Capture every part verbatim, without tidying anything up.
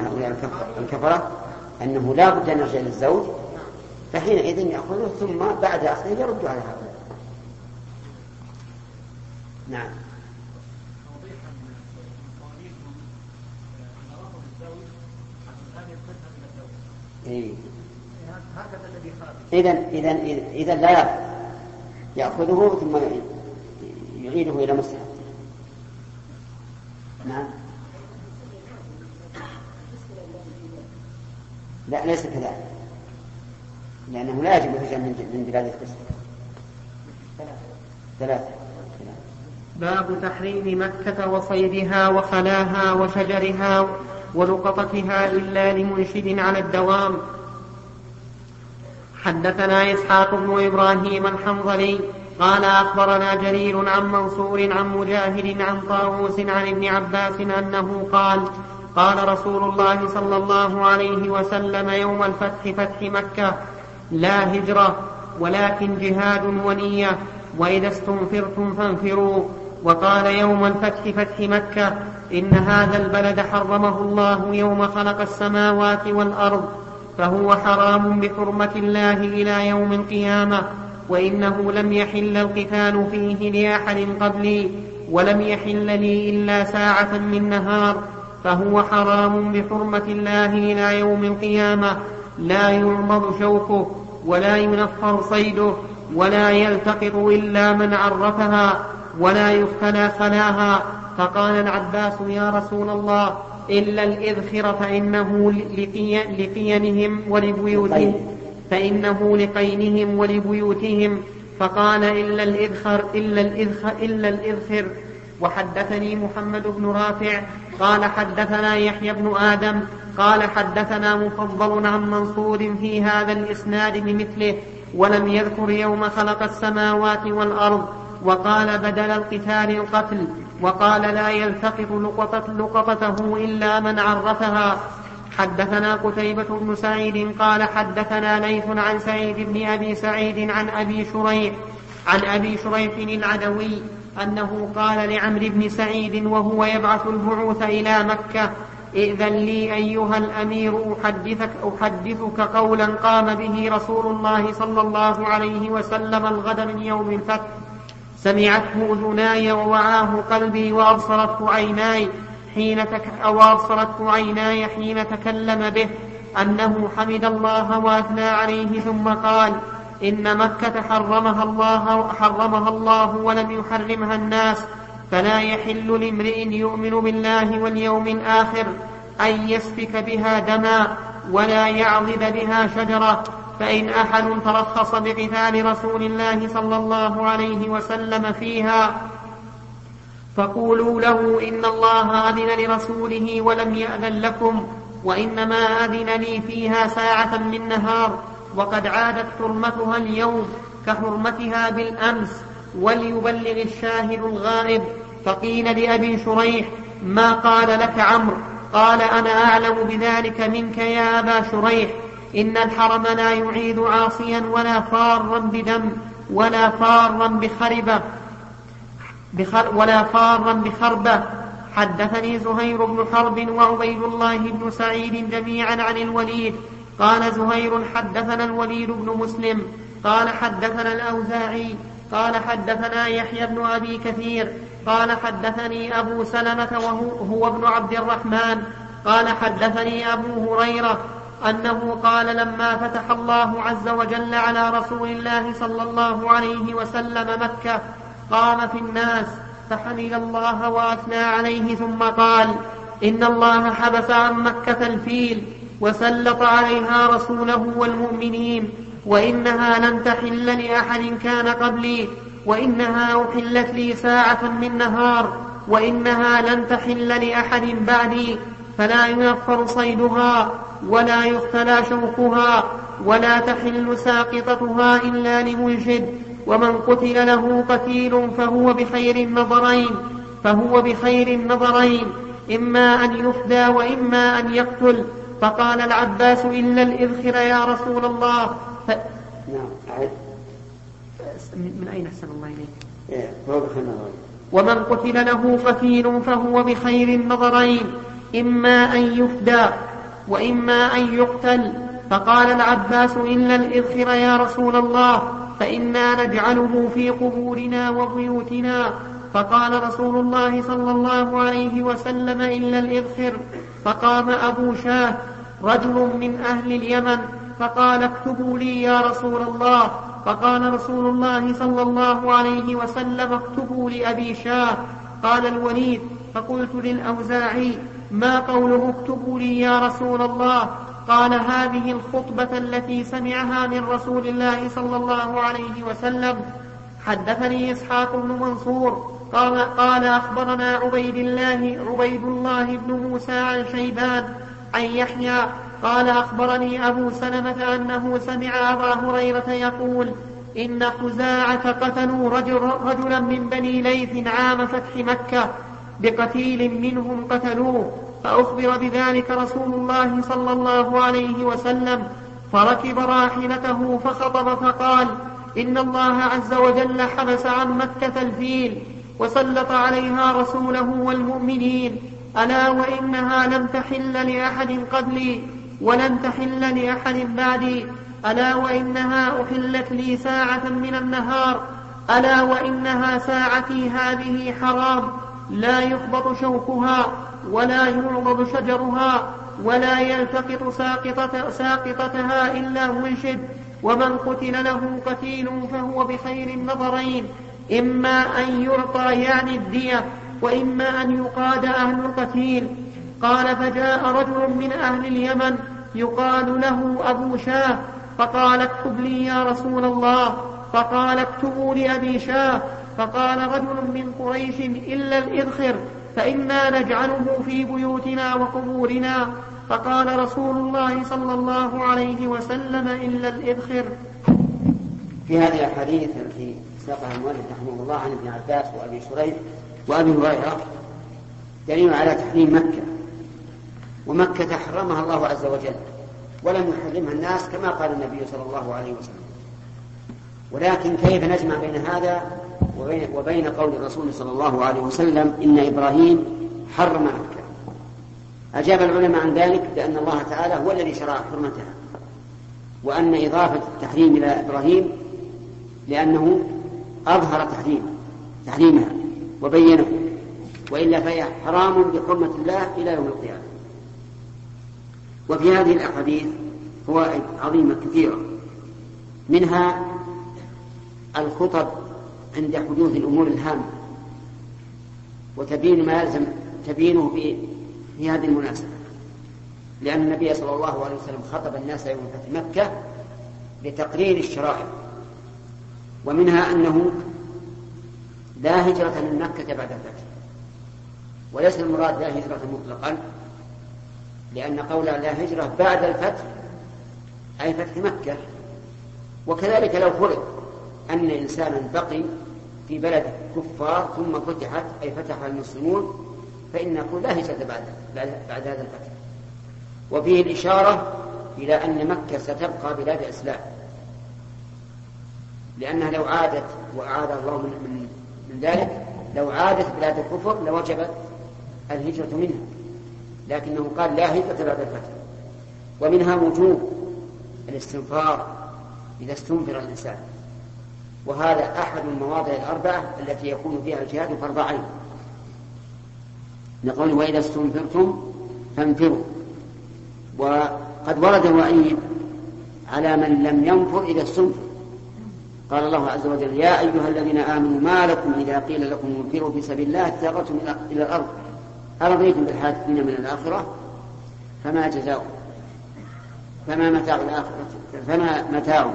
هؤلاء الكفرة أنه لا بد أن يرجع للزوج، فحينئذ يأخذه ثم بعد أخذه يرد على هؤلاء. نعم. إذن إذن إذن لا يأخذ، يأخذه ثم يعيده إلى مسلم. نعم. لا ليس كذلك، لأنه لا يجب الهجرة من بلاد الكفر. ثلاثة. باب تحريم مكة وصيدها وخلاها وشجرها ولقطتها إلا لمنشد على الدوام. حدثنا إسحاق بن إبراهيم الحنظلي قال أخبرنا جرير عن منصور عن مجاهد عن طاووس عن ابن عباس أنه قال قال رسول الله صلى الله عليه وسلم يوم الفتح فتح مكة: لا هجرة ولكن جهاد ونية، وإذا استنفرتم فانفروا. وقال يوم الفتح فتح مكة: إن هذا البلد حرمه الله يوم خلق السماوات والأرض، فهو حرام بحرمة الله إلى يوم القيامة، وإنه لم يحل القتال فيه لأحد قبلي، ولم يحل لي إلا ساعة من نهار، فهو حرام بحرمة الله إلى يوم القيامة، لا يعمض شوكه ولا ينفر صيده ولا يلتقط إلا من عرفها ولا يختلى خلاها. فقال العباس: يا رسول الله، إلا الإذخر فإنه لقينهم ولبيوتهم فإنه لقينهم ولبيوتهم. فقال: إلا الإذخر إلا الإذخر إلا الإذخر. وحدثني محمد بن رافع قال حدثنا يحيى بن آدم قال حدثنا مفضل عن منصور في هذا الإسناد بمثله، ولم يذكر يوم خلق السماوات والأرض، وقال بدل القتال القتل، وقال لا يلتقط لقطته إلا من عرفها. حدثنا قتيبة بن سعيد قال حدثنا ليث عن سعيد بن أبي سعيد عن أبي شريح عن أبي شريح العدوي أنه قال لعمرو بن سعيد وهو يبعث البعوث إلى مكة: ائذن لي أيها الأمير أحدثك, أحدثك قولا قام به رسول الله صلى الله عليه وسلم الغد من يوم الفتح، سمعته أذناي ووعاه قلبي وأبصرته عيناي حين تك... وأبصرته عيناي حين تكلم به، أنه حمد الله وأثنى عليه ثم قال: إن مكة حرمها الله, حرمها الله ولم يحرمها الناس، فلا يحل لامرئ يؤمن بالله واليوم الآخر أن يسفك بها دما ولا يعضد بها شجرة. فإن أحد ترخص بقتال رسول الله صلى الله عليه وسلم فيها فقولوا له: إن الله أذن لرسوله ولم يأذن لكم، وإنما أذن لي فيها ساعة من نهار، وقد عادت حرمتها اليوم كحرمتها بالأمس، وليبلغ الشاهد الغائب. فقيل لأبي شريح: ما قال لك عمرو؟ قال: أنا أعلم بذلك منك يا أبا شريح. إن الحرم لا يعيد عاصيا ولا فارا بدم ولا فارا بخربة بخر ولا فارا بخربة. حدثني زهير بن حرب وعبيد الله بن سعيد جميعا عن الوليد قال زهير: حدثنا الوليد بن مسلم قال حدثنا الأوزاعي قال حدثنا يحيى بن أبي كثير قال حدثني أبو سلمة وهو هو ابن عبد الرحمن قال حدثني أبو هريرة أنه قال: لما فتح الله عز وجل على رسول الله صلى الله عليه وسلم مكة قام في الناس فحمد الله وأثنى عليه ثم قال: إن الله حبس عن مكة الفيل وسلط عليها رسوله والمؤمنين، وإنها لن تحل لأحد كان قبلي، وإنها أحلت لي ساعة من نهار، وإنها لن تحل لأحد بعدي، فلا ينفر صيدها ولا يختلى شوكها ولا تحل ساقطتها إلا لمنشد، ومن قتل له قتيل فهو بخير النظرين فهو بخير النظرين إما أن يفدى وإما أن يقتل. فقال العباس: إلا الإذخر يا رسول الله. ف... من أين أحسن الله إليك؟ ومن قتل له قتيل فهو بخير النظرين إما أن يفدى وإما أن يقتل. فقال العباس: إلا الإذخر يا رسول الله، فإنا نجعله في قبورنا وبيوتنا. فقال رسول الله صلى الله عليه وسلم: إلا الإذخر. فقام أبو شاه رجل من أهل اليمن فقال: اكتبوا لي يا رسول الله. فقال رسول الله صلى الله عليه وسلم: اكتبوا لأبي شاه. قال الوليد: فقلت للأوزاعي: ما قوله اكتبوا لي يا رسول الله؟ قال: هذه الخطبة التي سمعها من رسول الله صلى الله عليه وسلم. حدثني إسحاق بن منصور قال, قال أخبرنا عبيد الله, عبيد الله بن موسى عن شيبان عن يحيى قال أخبرني أبو سلمة أنه سمع أبا هريرة يقول: إن خزاعة قتلوا رجل رجلا من بني ليث عام فتح مكة بقتيل منهم قتلوه، فأخبر بذلك رسول الله صلى الله عليه وسلم، فركب راحلته فخطب فقال: إن الله عز وجل حبس عن مكة الفيل وسلط عليها رسوله والمؤمنين، ألا وإنها لم تحل لأحد قبلي ولن تحل لأحد بعدي، ألا وإنها أحلت لي ساعة من النهار، ألا وإنها ساعتي هذه حرام، لا يخبط شوكها ولا يعضد شجرها ولا يلتقط ساقطة ساقطتها إلا منشد، ومن قتل له قتيل فهو بخير النظرين، إما أن يعطى يعني الدية وإما أن يقاد أهل القتيل. قال: فجاء رجل من أهل اليمن يقال له أبو شاه فقال: اكتب لي يا رسول الله. فقال: اكتبوا لأبي شاه. فقال رجل من قريش: إلا الإذخر فإنا نجعله في بيوتنا وقبورنا. فقال رسول الله صلى الله عليه وسلم: إلا الإذخر. في هذه الحديث التي ساقها المؤلف رحمه الله عن ابن عباس وأبي شريح وأبي هريرة دليل على تحريم مكة، ومكة حرمها الله عز وجل ولم يحرمها الناس كما قال النبي صلى الله عليه وسلم. ولكن كيف نجمع بين هذا وبين, وبين قول الرسول صلى الله عليه وسلم: إن إبراهيم حرم مكة؟ أجاب العلماء عن ذلك بأن الله تعالى هو الذي شرع حرمتها، وأن إضافة التحريم إلى إبراهيم لأنه أظهر تحريم تحريمها وبينه، وإلا فهي حرام بحرمة الله إلى يوم القيامة. وفي هذه الأحاديث فوائد عظيمة كثيرة، منها الخطب عند حدوث الأمور الهامة وتبين ما يلزم تبينه في, في هذه المناسبة، لأن النبي صلى الله عليه وسلم خطب الناس يوم فتح مكة لتقرير الشرائع، ومنها أنه لا هجرة من مكة بعد الفتح، وليس المراد لا هجرة مطلقا، لأن قول لا هجرة بعد الفتح أي فتح مكة. وكذلك لو فرض أن إنسانا بقي في بلد كفار ثم فتحت أي فتح المسلمون، فإن نقول لا هجرة بعد, بعد هذا الفتح. وفيه الإشارة إلى أن مكة ستبقى بلاد إسلام، لأنها لو عادت وأعاد الله من, من, من ذلك لو عادت بلاد الكفر لوجبت الهجرة منها، لكنه قال لا هجرة بعد الفتح. ومنها وجوب الاستنفار إذا استنفر الإنسان، وهذا أحد المواضع الأربعة التي يكون فيها الجهاد فرض عين، نقول: وإذا استنفرتم فانفروا. وقد ورد الوعيد على من لم ينفر إذا استنفر، قال الله عز وجل: يا أيها الذين آمنوا ما لكم إذا قيل لكم انفروا في سبيل الله اتجرتم إلى الأرض أرضيتم بالحياة الدنيا من الآخرة فما جزاؤه فما متاع الآخرة فما متاع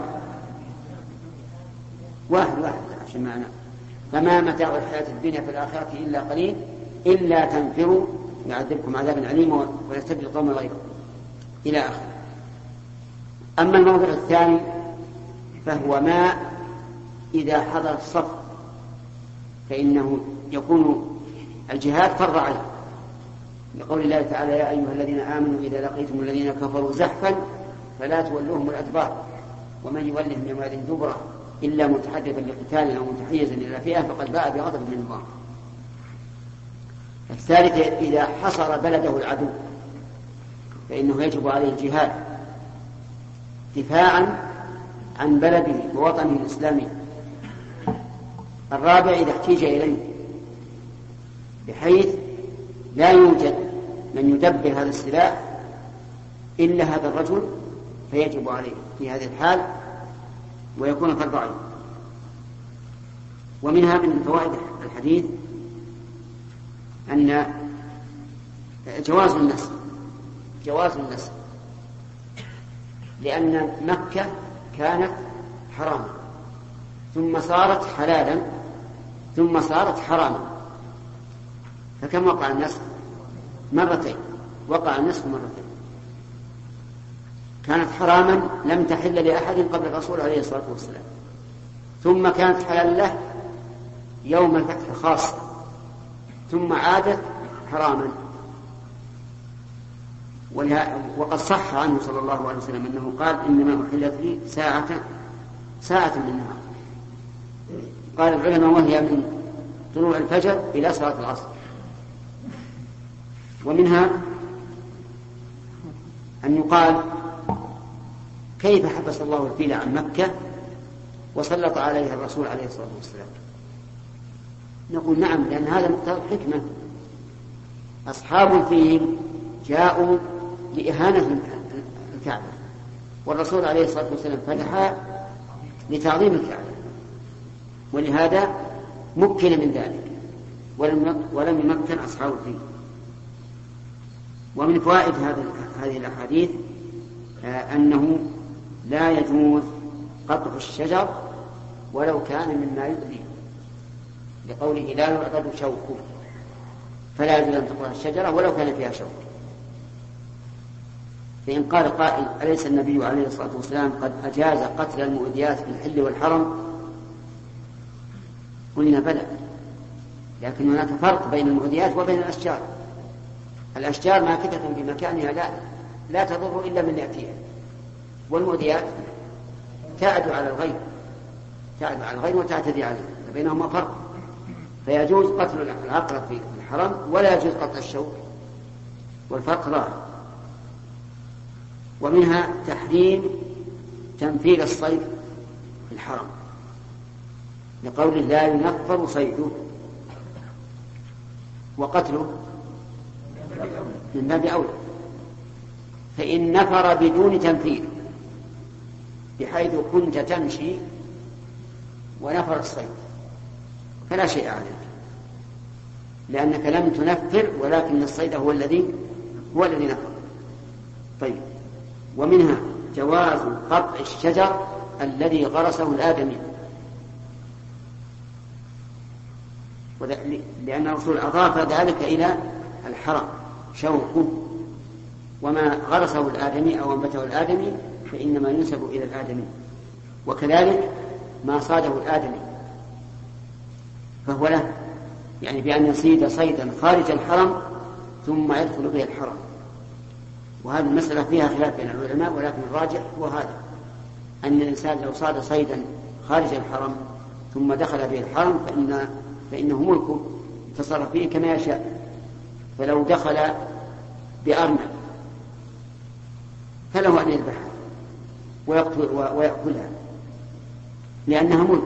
واحد واحد عشان معنا فما متاع الحياة الدنيا في الآخرة إلا قليل إلا تنفروا يعذبكم عذابا أليما ويستبدل قوما غيركم إلى آخره. أما الموضوع الثاني فهو ما إذا حضر الصف فإنه يكون الجهاد فرض عين، لقول الله تعالى: يا أيها الذين آمنوا إذا لقيتم الذين كفروا زحفا فلا تولوهم الأدبار ومن يولهم يومئذ دبره إلا متحدثا لقتال أو متحيزا إلى فئة فقد باء بغضب من الله. الثالث إذا حصر بلده العدو فإنه يجب عليه الجهاد دفاعا عن بلده ووطنه الإسلامي. الرابع إذا احتيج إليه بحيث لا يوجد من يدبر هذا السلاح إلا هذا الرجل فيجب عليه في هذه الحال ويكون فرض عين. ومنها من فوائد الحديث أن جواز النسل جواز النسل لأن مكة كانت حراما ثم صارت حلالا ثم صارت حراما، فكم وقع النسل؟ مرتين، وقع النسل مرتين. كانت حراما لم تحل لأحد قبل الرسول عليه الصلاة والسلام، ثم كانت حلال له يوم الفتح خاصة، ثم عادت حراما. وقد صح عنه صلى الله عليه وسلم أنه قال إنما أحلت لي ساعة ساعة من النهار. قال العلماء وهي من طلوع الفجر إلى صلاة العصر. ومنها أن يقال كيف حبس الله الفيل عن مكة وسلط عليها الرسول عليه الصلاة والسلام؟ نقول نعم، لأن هذا مقتضى الحكمة. أصحاب الفيل جاءوا لإهانة الكعبة، والرسول عليه الصلاة والسلام فتح لتعظيم الكعبة، ولهذا مكن من ذلك ولم يمكن أصحاب الفيل. ومن فوائد هذه الأحاديث أنه لا يجوز قطع الشجر ولو كان مما يؤذي، لقوله لا يعضد شوكه، فلا يجوز أن تقطع الشجرة ولو كان فيها شوك. فإن قال قائل أليس النبي عليه الصلاة والسلام قد أجاز قتل المؤذيات في الحل والحرم؟ قلنا بلى، لكن هناك فرق بين المؤذيات وبين الأشجار. الأشجار ماكثة بمكانها لا, لا تضر إلا من يأتيها، والمؤذيات تعد على الغير تعد على الغير وتعتدي عليه، فبينهما فرق. فيجوز قتل العقرب في الحرم ولا يجوز قطع الشوك، والفرق ظاهر. ومنها تحريم تنفيذ الصيد في الحرم، لقوله لا ينفر صيده، وقتله من باب أولى. فإن نفر بدون تنفيذ بحيث كنت تمشي ونفر الصيد فلا شيء عليك، لأنك لم تنفر ولكن الصيد هو الذي هو الذي نفر. طيب، ومنها جواز قطع الشجر الذي غرسه الآدمي، لأن الرسول أضاف ذلك إلى الحرم شوكه، وما غرسه الآدمي أو أنبته الآدمي فإنما ينسب إلى الآدمي. وكذلك ما صاده الآدمي فهو له، يعني بأن يصيد صيدا خارج الحرم ثم يدخل به الحرم. وهذه المسألة فيها خلاف بين العلماء، ولكن الراجح هو هذا، أن الإنسان لو صاد صيدا خارج الحرم ثم دخل به الحرم فإن فإنه ملكه يتصرف فيه كما يشاء. فلو دخل بأرنب فله أن يذبحها ويأكلها لأنها ملك.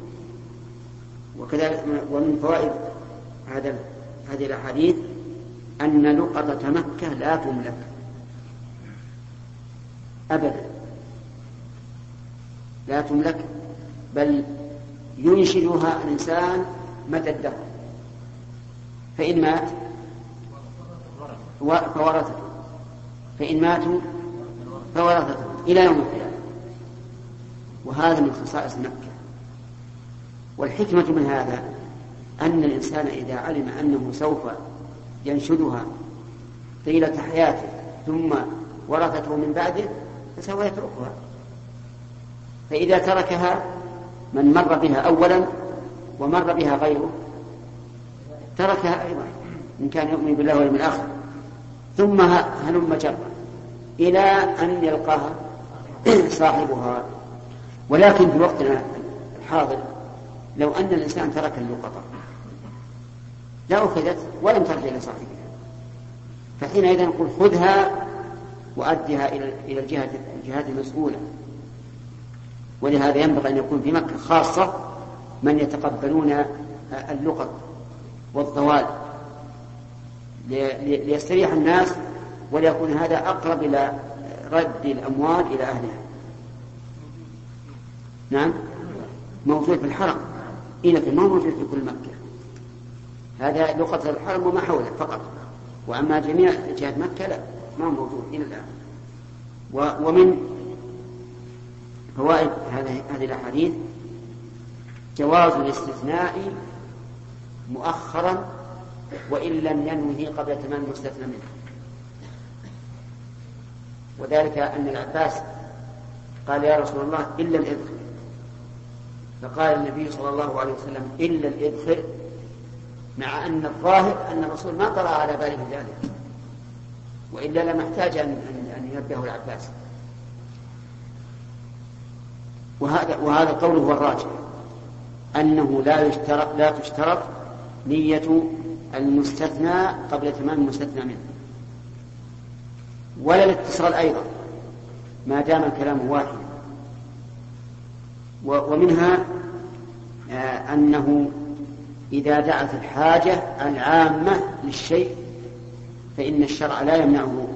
وكذلك ومن فوائد هذا هذه الأحاديث أن لقطة مكة لا تملك أبدا، لا تملك، بل ينشدها الإنسان مدى الدهر، فإن مات فورثته، فإن ماتوا فورثته إلى يوم القيامة. وهذا من خصائص مكة. والحكمة من هذا أن الإنسان إذا علم أنه سوف ينشدها طيلة حياته ثم ورثته من بعده فسوف يتركها، فإذا تركها من مر بها أولا ومر بها غيره تركها أيضا إن كان يؤمن بالله واليوم الآخر، ثم هلم جرا إلى أن يلقاها صاحبها. ولكن في وقتنا الحاضر لو أن الإنسان ترك اللقطة لا أخذت ولم ترجع إلى صاحبها، فحينئذ نقول خذها وأدها إلى الجهة الجهات المسؤولة. ولهذا ينبغي أن يكون في مكة خاصة من يتقبلون اللقط والضوال ليستريح الناس، وليكون هذا أقرب إلى رد الأموال إلى أهلها. نعم، موجود في الحرم، لكن ما موجود في كل مكة. هذا لقطة الحرم وما حوله فقط، وأما جميع جهات مكة لا، ما موجود إلى الآن. ومن فوائد هذه الأحاديث جواز الاستثناء مؤخرا وإن لم ينوه قبل تمام المستثنى منه، وذلك أن العباس قال يا رسول الله إلا الإذخر، فقال النبي صلى الله عليه وسلم إلا الإذخر، مع أن الظاهر أن الرسول ما طرأ على باله ذلك، وإلا لم يحتاج أن ينبهه العباس. وهذا وهذا قوله هو الراجح، أنه لا يشترط لا تشترط نية المستثنى قبل تمام المستثنى منه، ولا الاتصال أيضا ما دام الكلام واحدا. ومنها أنه إذا دعت الحاجة العامة للشيء فإن الشرع لا يمنعه،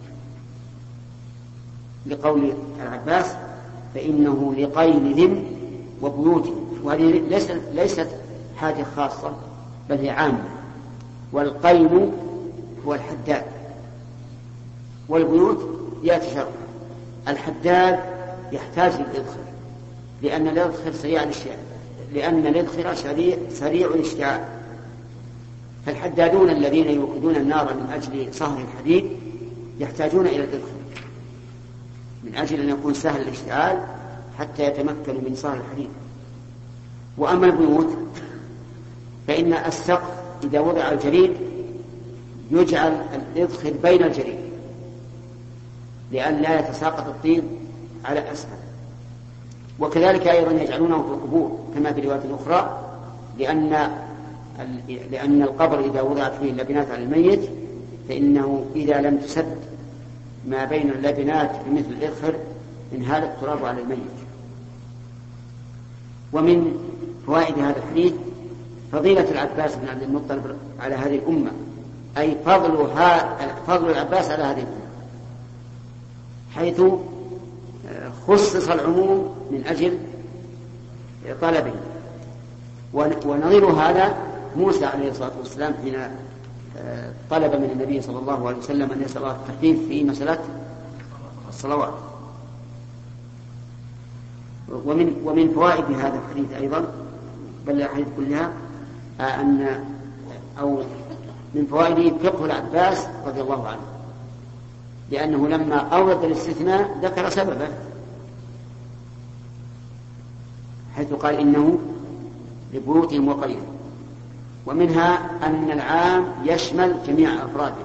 لقول العباس فإنه لقيل وبيوت، وهذه ليست, ليست حاجة خاصة بل هي عامة. والقيل هو الحداد، والبيوت يأتي شرعا. الحداد يحتاج للإذخر لأن الإذخر سريع الاشتعال، لأن الإذخر سريع, سريع الاشتعال. فالحدادون الذين يوقدون النار من أجل صهر الحديد يحتاجون إلى الإذخر من أجل أن يكون سهل الاشتعال حتى يتمكنوا من صهر الحديد. وأما البيوت فإن السقف إذا وضع الجريد يجعل الإذخر بين الجريد لأن لا يتساقط الطين على أسفل. وكذلك أيضا يجعلونه في القبور كما في رواية أخرى، لأن لأن القبر إذا وضعت فيه اللبنات على الميت فإنه إذا لم تسد ما بين اللبنات بمثل الإذخر انهال التراب على الميت. ومن فوائد هذا الحديث فضيلة العباس بن عبد المطلب على هذه الأمة، أي فضل, فضل العباس على هذه الأمة، حيث خصص العموم من أجل طلبه. ونظير هذا موسى عليه الصلاة والسلام حين طلب من النبي صلى الله عليه وسلم أن يسأل الله التخفيف في مسألة الصلوات. ومن ومن فوائد هذا الحديث أيضا، بل الحديث كلها، أن أو من فوائده فقه العباس رضي الله عنه، لأنه لما أورد الاستثناء ذكر سببه، حيث قال إنه لبيوتهم وقيلهم. ومنها أن العام يشمل جميع أفراده.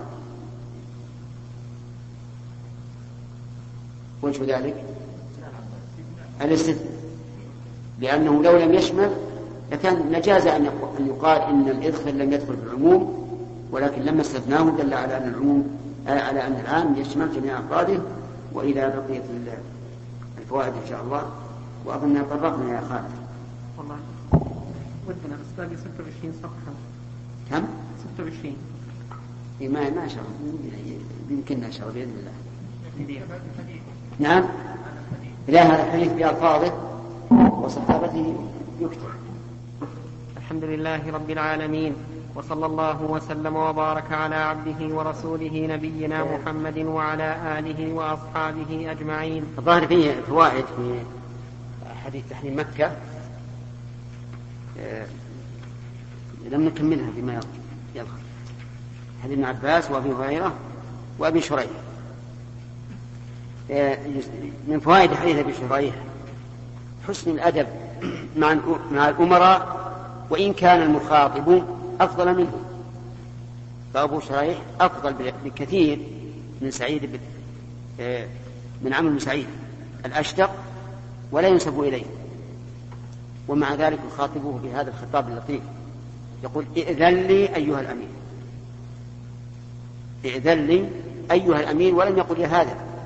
وجه ذلك الاستثناء، لأنه لو لم يشمل لكان نجاز أن يقال إن الإذخر لم يدخل في العموم، ولكن لما استثناه دل على أن العموم على أن العام يشمل جميع أفراده. وإلى بقية الفوائد إن شاء الله. وأظن طرقنا يا خالد. والله ودنا بس باقي ستة وعشرين صفحة. كم؟ ستة وعشرين. إيه ما ما شاء الله يمكننا إن شاء الله بإذن الله. نعم. لا هذا الحديث بألفاظه وصحابته يكتب. الحمد لله رب العالمين، وصلى الله وسلم وبارك على عبده ورسوله نبينا محمد وعلى آله وأصحابه أجمعين. الظاهر فيه فوائد في حديث تحريم مكة آه لم نكملها فيما يظهر. حديث ابن عباس وابي هريرة وابي شريح. آه من فوائد حديث ابي شريح حسن الأدب مع الأمراء وإن كان المخاطب أفضل منه. فأبو شريح أفضل بكثير من سعيد من عمرو بن سعيد الأشتق ولا ينسب إليه، ومع ذلك يخاطبه بهذا الخطاب اللطيف، يقول ائذن لي أيها الأمير، ائذن لي أيها الأمير، ولم يقل يا هذا،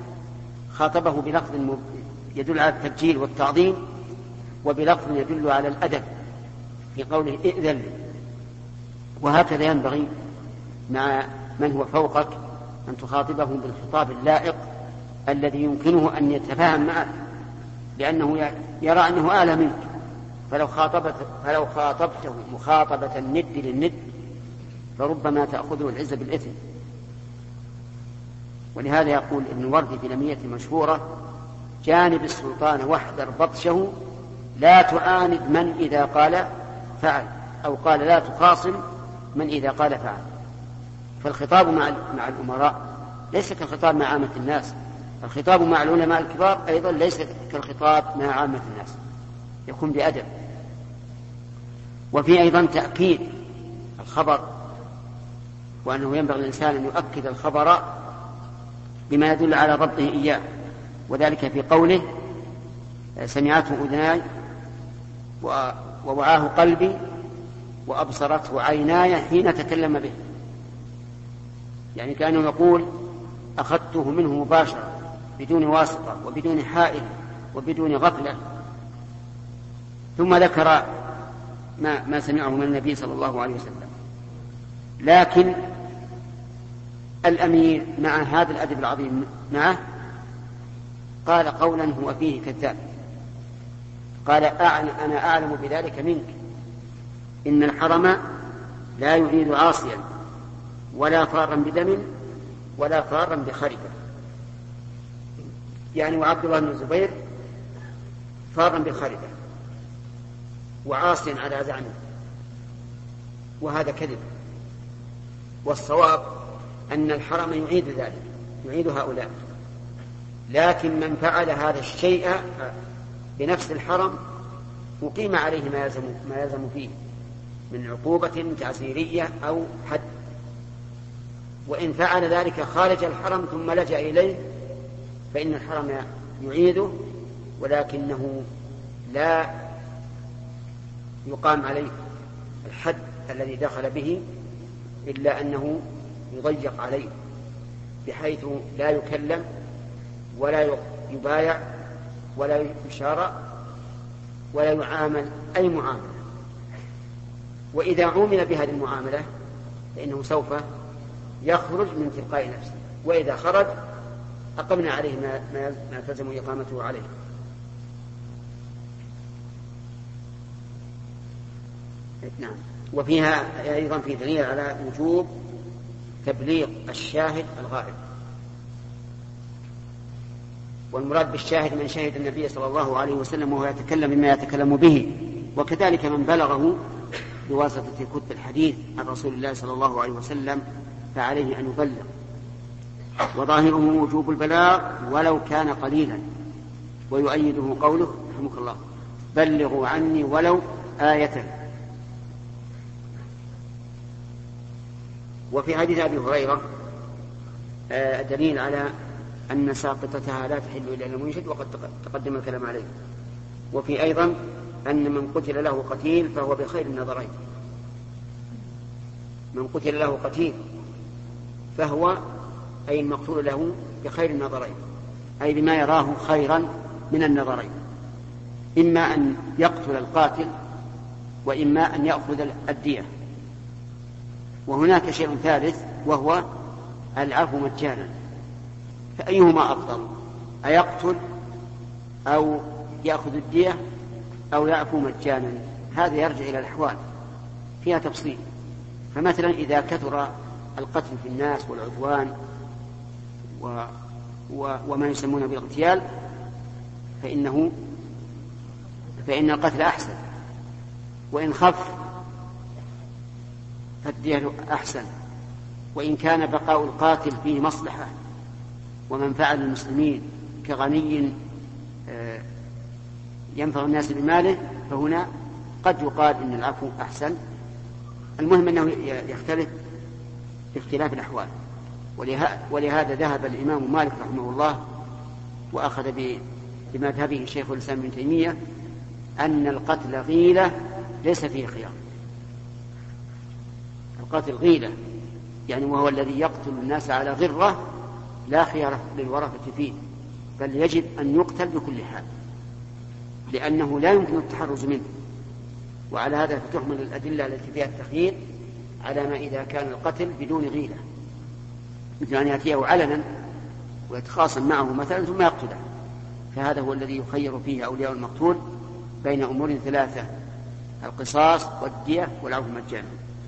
خاطبه بلفظ يدل على التبجيل والتعظيم، وبلفظ يدل على الأدب في قوله ائذن لي. وهكذا ينبغي مع من هو فوقك أن تخاطبه بالخطاب اللائق الذي يمكنه أن يتفاهم معك، لأنه يرى أنه أعلى منك. فلو, خاطبت فلو خاطبته مخاطبة الند للند فربما تأخذه العزة بالإثم. ولهذا يقول ابن وردي في لمية المشهورة: جانب السلطان واحذر بطشه، لا تعاند من إذا قال فعل، أو قال لا تخاصم من إذا قال فعل. فالخطاب مع مع الأمراء ليس كالخطاب مع عامة الناس، الخطاب مع العلماء الكبار أيضا ليس كالخطاب مع عامة الناس، يكون بأدب. وفي أيضا تأكيد الخبر، وأنه ينبغي الإنسان أن يؤكد الخبر بما يدل على ضبطه إياه، وذلك في قوله: سمعته أذناي ووعاه قلبي وأبصرته عيناي حين تكلم به. يعني كأنه يقول: أخذته منه مباشرة بدون واسطة وبدون حائل وبدون غفلة. ثم ذكر ما, ما سمعه من النبي صلى الله عليه وسلم. لكن الأمير مع هذا الأدب العظيم معه قال قولا هو فيه كذاب، قال: أنا أعلم بذلك منك، إن الحرم لا يعيد عاصيا ولا فارا بدم ولا فارا بخربة. يعني وعبد الله بن الزبير فارا بخربة وعاصيا على زعمه، وهذا كذب. والصواب أن الحرم يعيد ذلك، يعيد هؤلاء، لكن من فعل هذا الشيء بنفس الحرم أقيم عليه ما يلزم, ما يلزم فيه من عقوبة تعزيرية أو حد. وإن فعل ذلك خارج الحرم ثم لجأ إليه فإن الحرم يعيده، ولكنه لا يقام عليه الحد الذي دخل به، إلا أنه يضيق عليه بحيث لا يكلم ولا يبايع ولا يشارع ولا يعامل أي معاملة. وإذا عومل بهذه المعاملة فإنه سوف يخرج من تلقاء نفسه، وإذا خرج أقمنا عليه ما, ما تلزم إقامته عليه. نعم. وفيها أيضا في دليل على وجوب تبليغ الشاهد الغائب. والمراد بالشاهد من شهد النبي صلى الله عليه وسلم وهو يتكلم بما يتكلم به، وكذلك من بلغه بواسطة كتب الحديث عن رسول الله صلى الله عليه وسلم فعليه أن يبلغ. وظاهره وجوب البلاغ ولو كان قليلا، ويؤيده قوله رحمك الله: بلغوا عني ولو آية. وفي حديث أبي هريرة دليل على أن ساقطتها لا تحل إلا المنشد، وقد تقدم الكلام عليه. وفي أيضا أن من قتل له قتيل فهو بخير النظرين. من قتل له قتيل فهو أي المقتول له بخير النظرين، أي بما يراه خيرا من النظرين، إما أن يقتل القاتل وإما أن يأخذ الدية. وهناك شيء ثالث وهو العفو مجانا، فأيهما أفضل؟ أيقتل أو يأخذ الدية أو يعفو مجانا؟ هذا يرجع إلى الأحوال، فيها تفصيل. فمثلا إذا كثر القتل في الناس والعدوان و... و... وما يسمونه بالاغتيال فإنه فإن القتل أحسن، وإن خف فالدية أحسن، وإن كان بقاء القاتل فيه مصلحة ومنفعة للمسلمين كغني ينفع الناس بماله فهنا قد يقال إن العفو أحسن. المهم أنه يختلف باختلاف الأحوال. ولهذا ذهب الإمام مالك رحمه الله وأخذ بمذهبه شيخ الإسلام ابن تيمية أن القتل غيلة ليس فيه خيار. القتل غيلة يعني وهو الذي يقتل الناس على غرة لا خيار للورثة فيه، بل يجب أن يقتل بكل حال، لأنه لا يمكن التحرز منه. وعلى هذا فتحمل الأدلة التي فيها التخيير على ما إذا كان القتل بدون غيلة، مثل أن يأتيه علنا ويتخاصم معه مثلا ثم يقتله، فهذا هو الذي يخير فيه أولياء المقتول بين أمور ثلاثة: القصاص والدية والعفو مجانا.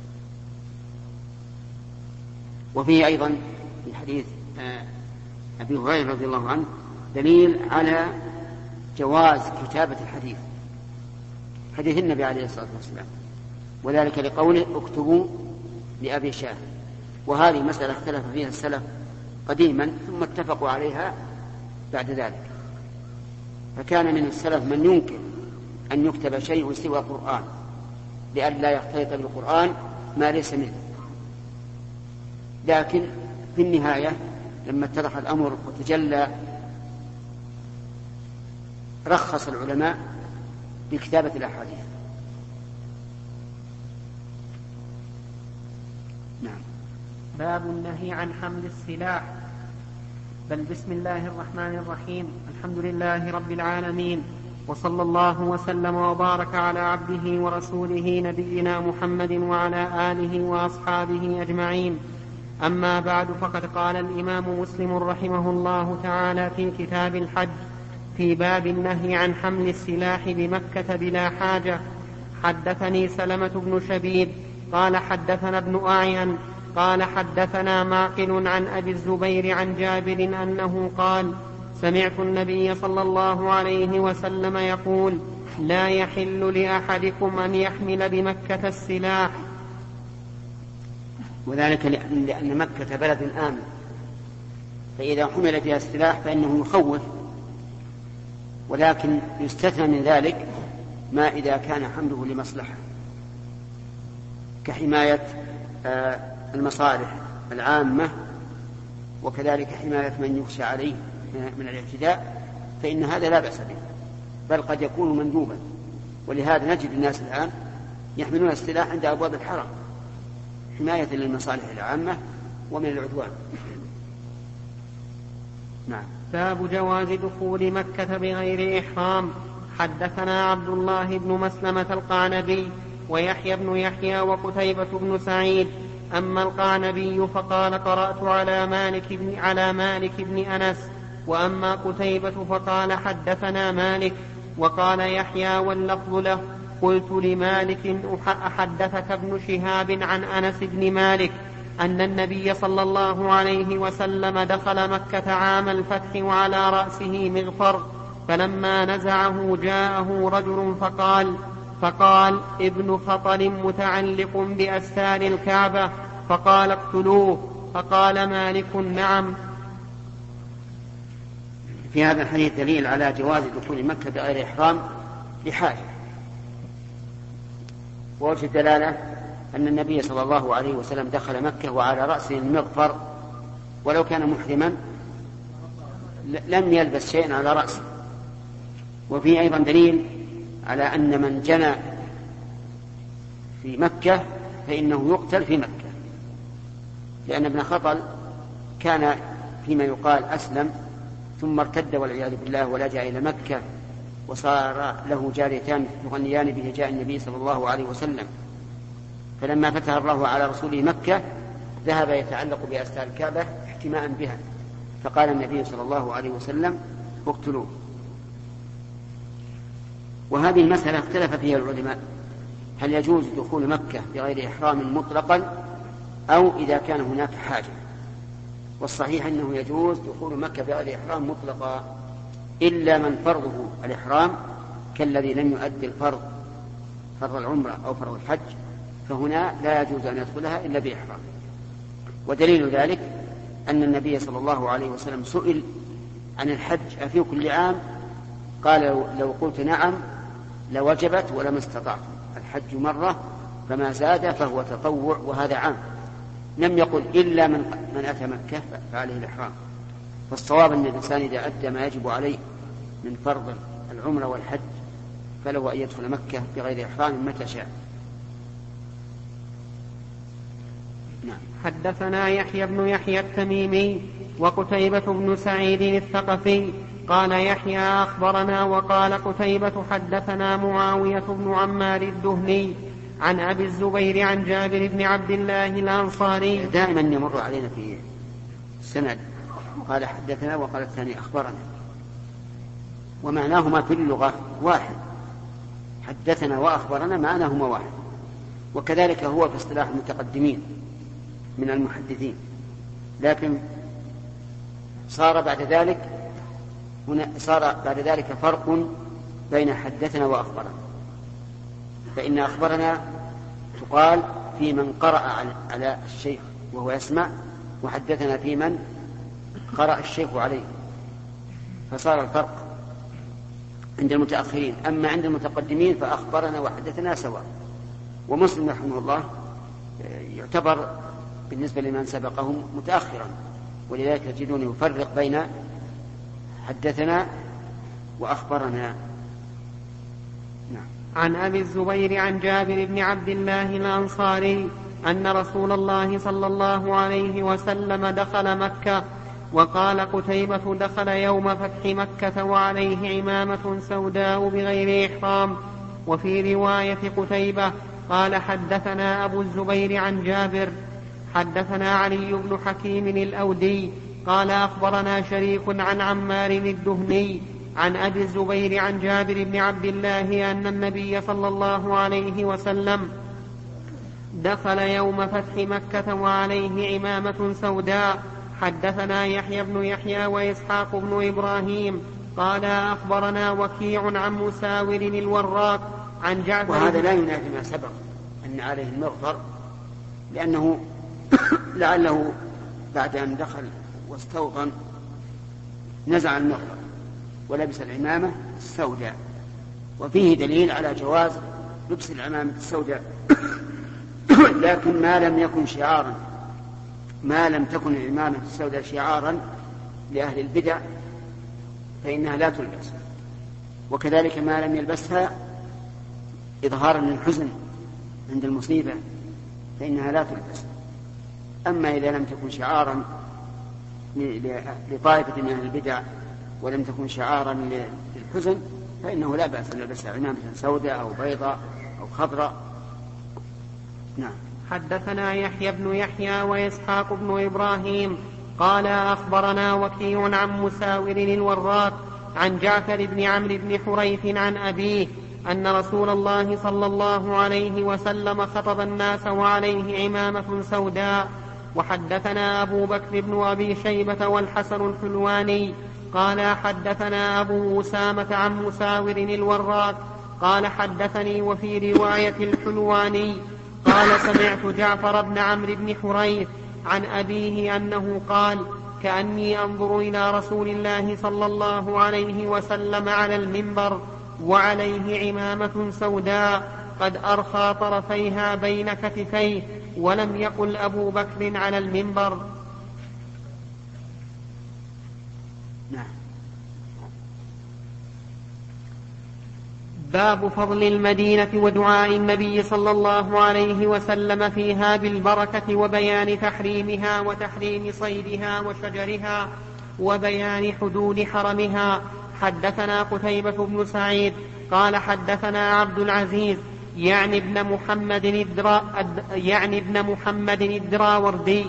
وفيه أيضا في حديث أبي هريرة رضي الله عنه دليل على جواز كتابة الحديث، حديث النبي عليه الصلاة والسلام، وذلك لقوله: اكتبوا لأبي شاه. وهذه مسألة اختلف فيها السلف قديما ثم اتفقوا عليها بعد ذلك، فكان من السلف من ينكر أن يكتب شيء سوى القرآن لئلا يختلط بالقرآن ما ليس منه، لكن في النهاية لما اتضح الأمر وتجلى رخص العلماء بكتابة الأحاديث. نعم. باب النهي عن حمل السلاح. بل بسم الله الرحمن الرحيم. الحمد لله رب العالمين، وصلى الله وسلم وبارك على عبده ورسوله نبينا محمد وعلى آله وأصحابه أجمعين. أما بعد، فقد قال الإمام مسلم رحمه الله تعالى في كتاب الحج في باب النهي عن حمل السلاح بمكة بلا حاجة: حدثني سلمة بن شبيب قال حدثنا ابن أعين قال حدثنا معقل عن أبي الزبير عن جابر أنه قال: سمعت النبي صلى الله عليه وسلم يقول: لا يحل لأحدكم أن يحمل بمكة السلاح. وذلك لأن مكة بلد آمن، فإذا حمل فيها السلاح فإنه يخوف، ولكن يستثنى من ذلك ما إذا كان حمله لمصلحة كحماية المصالح العامة، وكذلك حماية من يخشى عليه من الاعتداء، فإن هذا لا بأس به، بل قد يكون مندوبا. ولهذا نجد الناس الآن يحملون السلاح عند أبواب الحرم حماية للمصالح العامة ومن العدوان. نعم. باب جواز دخول مكة بغير إحرام. حدثنا عبد الله بن مسلمة القعنبي ويحيى بن يحيى وقتيبة بن سعيد. أما القعنبي فقال: قرأت على مالك بن, على مالك بن أنس. وأما قتيبة فقال: حدثنا مالك. وقال يحيى واللفظ له: قلت لمالك: أحدثك ابن شهاب عن أنس بن مالك أن النبي صلى الله عليه وسلم دخل مكة عام الفتح وعلى رأسه مغفر، فلما نزعه جاءه رجل فقال فقال ابن خطل متعلق بأستار الكعبة، فقال: اقتلوه. فقال مالك: نعم. في هذا الحديث دليل على جواز دخول مكة بغير إحرام لحاجة. ووجه الدلالة أن النبي صلى الله عليه وسلم دخل مكة وعلى رأسه المغفر، ولو كان محرما لم يلبس شيئا على رأسه. وفيه أيضا دليل على أن من جنى في مكة فإنه يقتل في مكة، لأن ابن خطل كان فيما يقال أسلم ثم ارتد والعياذ بالله ولجأ إلى مكة، وصار له جاريتان تغنيان بهجاء النبي صلى الله عليه وسلم، فلما فتح الله على رسوله مكة ذهب يتعلق بأستار الكعبة احتماء بها، فقال النبي صلى الله عليه وسلم: اقتلوه. وهذه المسألة اختلف فيها العلماء: هل يجوز دخول مكة بغير إحرام مطلقا أو إذا كان هناك حاجة؟ والصحيح أنه يجوز دخول مكة بغير إحرام مطلقا، إلا من فرضه الإحرام كالذي لم يؤدي الفرض فرض العمرة أو فرض الحج، فهنا لا يجوز أن يدخلها إلا بإحرام. ودليل ذلك أن النبي صلى الله عليه وسلم سئل عن الحج أفي كل عام؟ قال: لو قلت نعم لوجبت ولما استطعت، الحج مرة فما زاد فهو تطوع، وهذا عام. لم يقل إلا من, من أتى مكة فعليه الإحرام. فالصواب أن الإنسان إذا أدى ما يجب عليه من فرض العمرة والحج فله أن يدخل مكة بغير إحرام متى شاء. نعم. حدثنا يحيى بن يحيى التميمي وقتيبة بن سعيد الثقفي قال يحيى أخبرنا وقال قتيبة حدثنا معاوية بن عمار الدهني عن أبي الزبير عن جابر بن عبد الله الأنصاري. دائما يمر علينا في السند قال حدثنا وقال الثاني أخبرنا، ومعناهما في اللغة واحد، حدثنا وأخبرنا معناهما واحد، وكذلك هو في اصطلاح المتقدمين من المحدثين. لكن صار بعد ذلك هنا صار بعد ذلك فرق بين حدثنا وأخبرنا، فإن أخبرنا تقال في من قرأ على الشيخ وهو يسمع، وحدثنا في من قرأ الشيخ عليه، فصار الفرق عند المتأخرين. أما عند المتقدمين فأخبرنا وحدثنا سواء. ومسلم رحمه الله يعتبر بالنسبة لمن سبقهم متأخرا، ولذلك تجدون يفرق بين حدثنا وأخبرنا. نعم. عن أبي الزبير عن جابر بن عبد الله الأنصاري أن رسول الله صلى الله عليه وسلم دخل مكة. وقال قتيبة دخل يوم فتح مكة وعليه عمامة سوداء بغير إحرام. وفي رواية قتيبة قال حدثنا أبو الزبير عن جابر حدثنا علي بن حكيم الأودي قال أخبرنا شريك عن عمار الدهني عن أبي الزبير عن جابر بن عبد الله أن النبي صلى الله عليه وسلم دخل يوم فتح مكة وعليه عمامة سوداء. حدثنا يحيى بن يحيى وإسحاق بن إبراهيم قال أخبرنا وكيع عن مساور الوراق عن جعفر. وهذا لا ينافي ما سبق أن عليه المغفر، لأنه لعله بعد أن دخل واستوطن نزع المغفر ولبس العمامة السوداء، وفيه دليل على جواز لبس العمامة السوداء. لكن ما لم يكن شعارا ما لم تكن العمامة السوداء شعارا لأهل البدع فإنها لا تلبس، وكذلك ما لم يلبسها إظهارا للحزن عند المصيبة فإنها لا تلبس. أما إذا لم تكن شعارا لطائفة من أهل البدع ولم تكن شعارا للحزن فإنه لا بأس أن يلبسها عمامة سوداء أو بيضاء أو خضراء. نعم. حدثنا يحيى بن يحيى وإسحاق بن إبراهيم قال أخبرنا وكيع عن مساور الوراق عن جعفر بن عمرو بن حريث عن أبيه أن رسول الله صلى الله عليه وسلم خطب الناس وعليه عمامة سوداء. وحدثنا أبو بكر بن أبي شيبة والحسن الحلواني قال حدثنا أبو أسامة عن مساور الوراق قال حدثني وفي رواية الحلواني قال سمعت جعفر بن عمرو بن حريث عن أبيه أنه قال كأني أنظر إلى رسول الله صلى الله عليه وسلم على المنبر وعليه عمامة سوداء قد أرخى طرفيها بين كتفيه، ولم يقل أبو بكر على المنبر. نعم. باب فضل المدينة ودعاء النبي صلى الله عليه وسلم فيها بالبركة وبيان تحريمها وتحريم صيدها وشجرها وبيان حدود حرمها. حدثنا قتيبة بن سعيد قال حدثنا عبد العزيز يعني ابن محمد الدرا يعني ابن محمد الدراوردي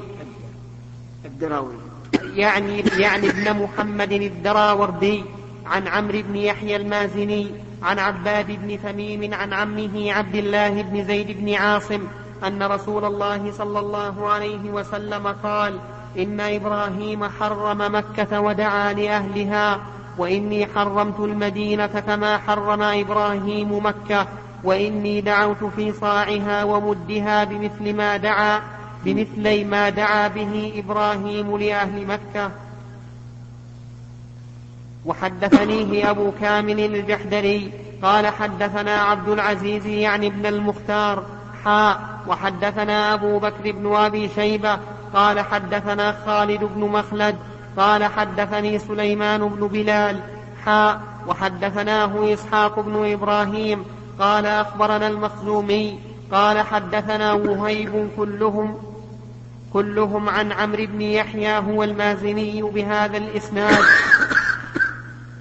يعني يعني ابن محمد الدراوردي عن عمرو بن يحيى المازني عن عباد بن تميم عن عمه عبد الله بن زيد بن عاصم أن رسول الله صلى الله عليه وسلم قال إن إبراهيم حرم مكة ودعا لأهلها، وإني حرمت المدينة كما حرم إبراهيم مكة، وإني دعوت في صاعها ومدها بمثل ما دعا بمثل ما دعا به إبراهيم لأهل مكة. وحدثنيه أبو كامل الجحدري قال حدثنا عبد العزيز يعني ابن المختار حاء وحدثنا أبو بكر بن أبي شيبة قال حدثنا خالد بن مخلد قال حدثني سليمان بن بلال حاء وحدثناه إسحاق بن إبراهيم قال أخبرنا المخزومي قال حدثنا وهيب كلهم كلهم عن عمرو بن يحيى هو المازني بهذا الإسناد.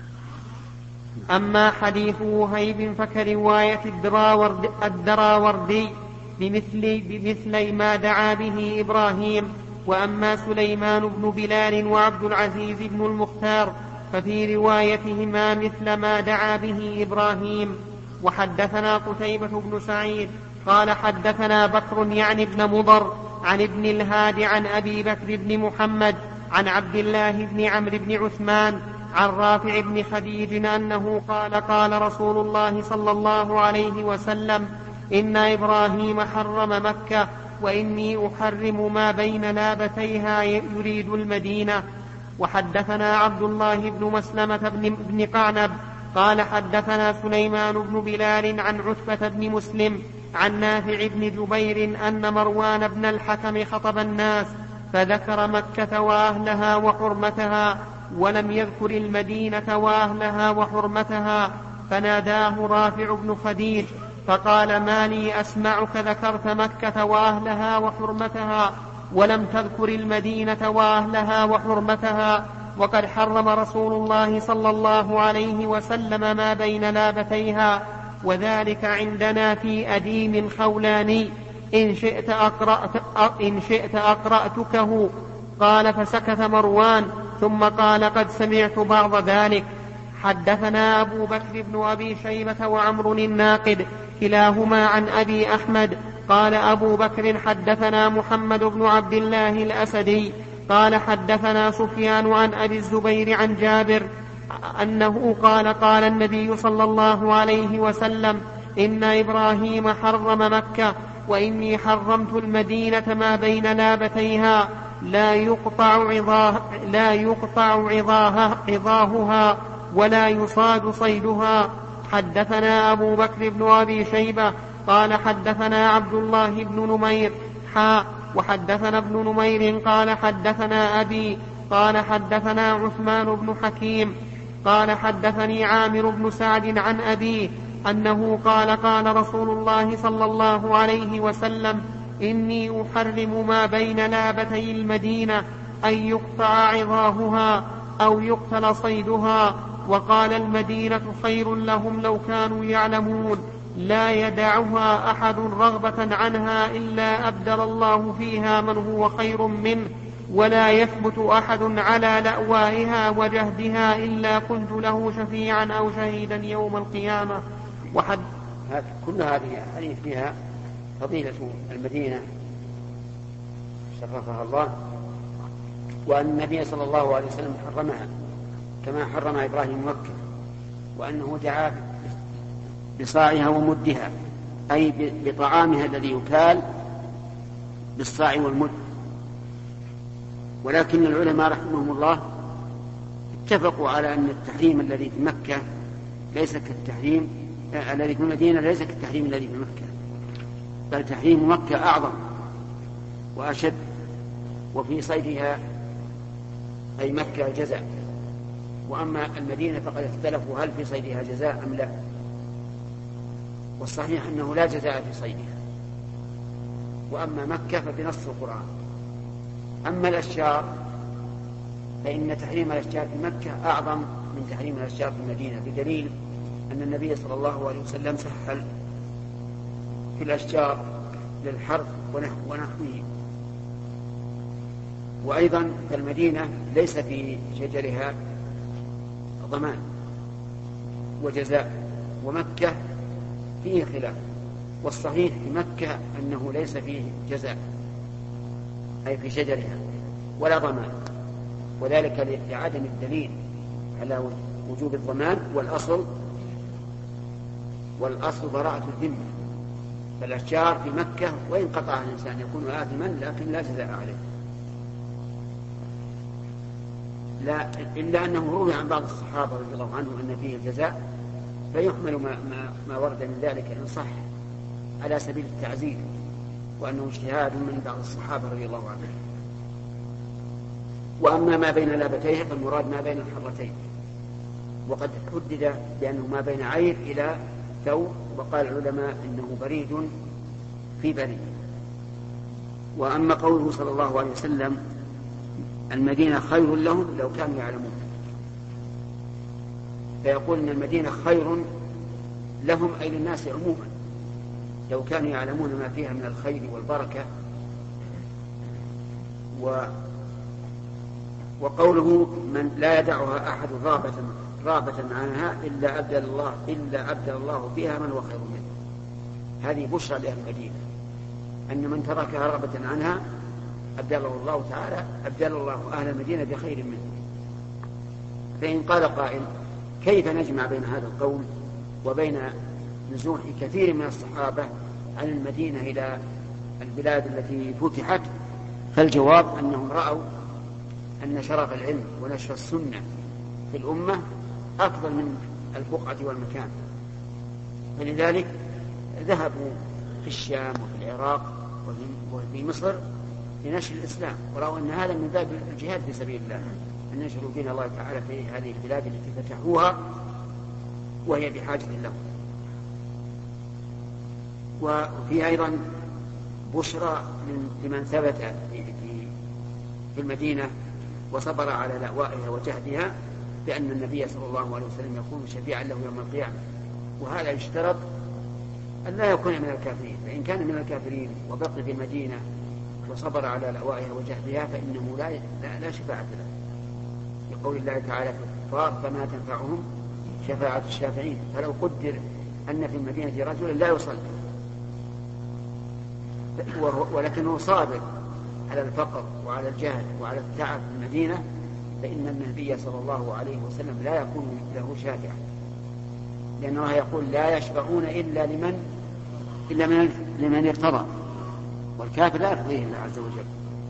أما حديث وهيب فكرواية الدراورد الدراوردي بمثل, بمثل ما دعا به إبراهيم. وأما سليمان بن بلال وعبد العزيز بن المختار ففي روايتهما مثل ما دعا به إبراهيم. وحدثنا قتيبة بن سعيد قال حدثنا بكر يعني ابن مضر عن ابن الهاد عن أبي بكر بن محمد عن عبد الله بن عمرو بن عثمان عن رافع بن خديج أنه قال قال رسول الله صلى الله عليه وسلم إن إبراهيم حرم مكة وإني أحرم ما بين لابتيها يريد المدينة. وحدثنا عبد الله بن مسلمة بن, بن قعنب قال حدثنا سليمان بن بلال عن عتبة بن مسلم عن نافع بن جبير أن مروان بن الحكم خطب الناس فذكر مكة وأهلها وحرمتها ولم يذكر المدينة وأهلها وحرمتها، فناداه رافع بن خديج فقال ما لي أسمعك ذكرت مكة وأهلها وحرمتها ولم تذكر المدينة وأهلها وحرمتها، وقد حرم رسول الله صلى الله عليه وسلم ما بين لابتيها، وذلك عندنا في أديم خولاني إن شئت, أقرأت إن شئت أقرأتكه. قال فسكت مروان ثم قال قد سمعت بعض ذلك. حدثنا أبو بكر بن أبي شيبة وعمر الناقد كلاهما عن أبي أحمد قال أبو بكر حدثنا محمد بن عبد الله الأسدي قال حدثنا سفيان عن أبي الزبير عن جابر أنه قال قال النبي صلى الله عليه وسلم إن إبراهيم حرم مكة وإني حرمت المدينة ما بين لابتيها لا يقطع عظاه لا يقطع عظاها عظاهها ولا يصاد صيدها. حدثنا أبو بكر بن أبي شيبة قال حدثنا عبد الله بن نمير حا وحدثنا ابن نمير قال حدثنا أبي قال حدثنا عثمان بن حكيم قال حدثني عامر بن سعد عن أبيه أنه قال قال رسول الله صلى الله عليه وسلم إني أحرم ما بين لابتي المدينة أن يقطع عظاهها أو يقتل صيدها، وقال المدينة خير لهم لو كانوا يعلمون لا يدعها أحد رغبة عنها إلا أبدل الله فيها من هو خير منه، ولا يثبت أحد على لأوائها وجهدها إلا كنت له شفيعا أو شهيدا يوم القيامة. وحد كل هذه الحديث فيها فضيلة المدينة شرفها الله، وأن النبي صلى الله عليه وسلم حرمها كما حرم إبراهيم مكة، وأنه دعا بصاعها ومدها أي بطعامها الذي يكال بالصاع والمد. ولكن العلماء رحمهم الله اتفقوا على أن التحريم الذي في مكة ليس كالتحريم الذي في المدينة ليس كالتحريم الذي في مكة، بل تحريم مكة أعظم وأشد، وفي صيدها أي مكة جزاء، وأما المدينة فقد اختلفوا هل في صيدها جزاء أم لا، والصحيح أنه لا جزاء في صيدها. وأما مكة فبنص القرآن. أما الأشجار فإن تحريم الأشجار في مكة أعظم من تحريم الأشجار في المدينة، بدليل أن النبي صلى الله عليه وسلم سهل في الأشجار للحرث ونحوه. وأيضا المدينة ليس في شجرها ضمان وجزاء، ومكة فيه خلاف، والصحيح في مكة أنه ليس فيه جزاء أي في شجرها ولا ضمان، وذلك لعدم الدليل على وجوب الضمان، والأصل والأصل براءة الذمة. فالأشجار في مكة وإن قطعها الإنسان يكون آثما لكن لا جزاء عليه، لا إلا أنه روي عن بعض الصحابة رضي الله عنهم أن فيه الجزاء، فيحمل ما, ما, ما ورد من ذلك إن صح على سبيل التعزير، وأنه اجتهاد من بعض الصحابة رضي الله عنهم. وأما ما بين لابتيها فالمراد ما بين الحرتين، وقد حدد بأنه ما بين عير إلى ثوب، وقال العلماء إنه بريد في بريد. وأما قوله صلى الله عليه وسلم المدينة خير لهم لو كانوا يعلمون، فيقول إن المدينة خير لهم أي للناس عموما لو كانوا يعلمون ما فيها من الخير والبركة. و وقوله من لا يدعها أحد رابة رابة عنها إلا أبدل الله إلا أبدل الله فيها من هو خير منه. هذه بشرى لأهل المدينة أن من تركها رغبة عنها أبدله الله تعالى أبدل الله أهل المدينة بخير منه. فإن قال قائل كيف نجمع بين هذا القول وبين نزوح كثير من الصحابة عن المدينة إلى البلاد التي فتحت؟ فالجواب أنهم رأوا أن شرف العلم ونشر السنة في الأمة أفضل من البقعة والمكان، فلذلك ذهبوا في الشام وفي العراق وفي مصر لنشر الإسلام، ورأوا أن هذا من باب الجهاد في سبيل الله، أن نشروا دين الله تعالى في هذه البلاد التي فتحوها وهي بحاجة له. وفي أيضا بشرى لمن ثبت في المدينة وصبر على لأوائها وجهدها بأن النبي صلى الله عليه وسلم يكون شفيعا له يوم القيامة، وهذا يشترط أن لا يكون من الكافرين، فإن كان من الكافرين وبقي في المدينة وصبر على لأوائها وجهدها فإنه لا, لا, لا شفاعة له، يقول الله تعالى في الكفار فما تنفعهم شفاعة الشافعين. فلو قدر أن في المدينة رجلا لا يصلي ولكنه صابر على الفقر وعلى الجهل وعلى التعب في المدينة فإن النبي صلى الله عليه وسلم لا يكون له شافعا، لأنه يقول لا يشفعون إلا لمن إلا من لمن ارتضى، والكافر لا يرضيه الله عز وجل.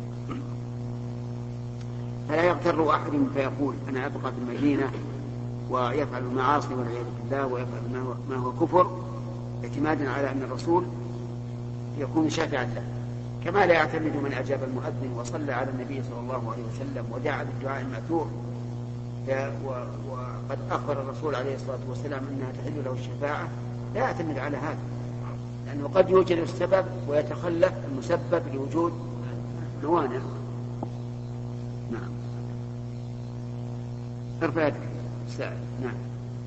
فلا يغتر أحد فيقول أنا أبقى في المدينة ويفعل المعاصي والعياذ بالله ويفعل ما هو كفر اعتمادا على أن الرسول يكون شافعا له، كما لا يعتمد من أجاب المؤذن وصلى على النبي صلى الله عليه وسلم ودعا بالدعاء المأثور وقد أخبر الرسول عليه الصلاة والسلام أنها تحل له الشفاعة، لا يعتمد على هذا، لأنه قد يوجد السبب ويتخلف المسبب لوجود موانع. نعم. ارفع يدك سائل. نعم.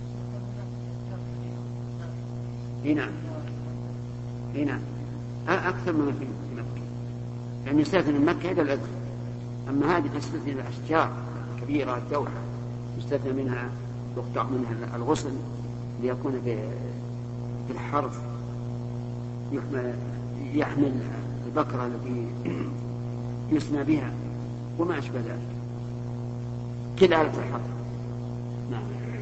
اي نعم. اي نعم. أكثر من في مكة، يعني يستثنى من مكة إلى الأذن، أما هذه تستثنى الأشجار الكبيرة الدولة يستثنى منها يقطع منها الغصن ليكون في الحرث يحمل, يحمل البكرة التي يسمى بها وما أشبه ذلك، كل آلة الحرث. نعم.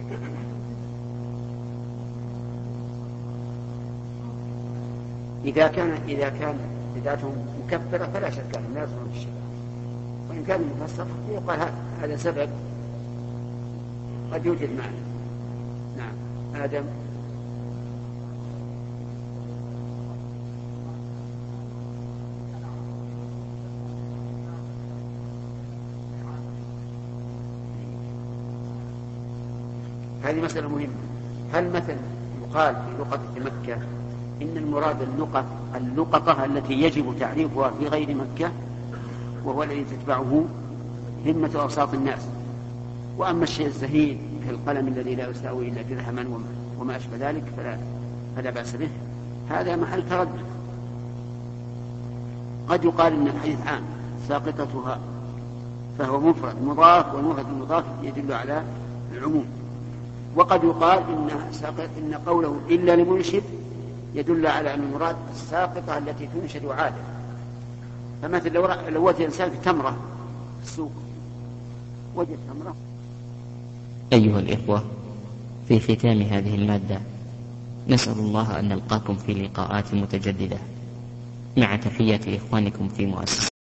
إذا كان إذا كان ذاتهم مكفرة فلا شك أنهم لا يصلون في الشرك، وإن كان مفسر يقال هذا سبب قد يوجد معنى. نعم. آدم. هذه مسألة مهمة. هل مثلا يقال في لقطة مكة إن المراد اللقطة اللقطة التي يجب تعريفها في غير مكة وهو الذي تتبعه همة أوساط الناس، وأما الشيء الزهيد كالقلم الذي لا يساوي إلا درهما وما أشبه ذلك فلا, فلا بأس به، هذا محل تردد. قد يقال إن الحديث عام ساقطتها فهو مفرد مضاف، والمفرد المضاف يدل على العموم، وقد يقال إن, إن قوله إلا لمنشد يدل على أن المراد الساقطة التي تنشد عادة. فمثل لو, لو وجد إنسان في تمرة في السوق وجد تمرة. أيها الإخوة، في ختام هذه المادة نسأل الله أن نلقاكم في لقاءات متجددة مع تحيات إخوانكم في مؤسسة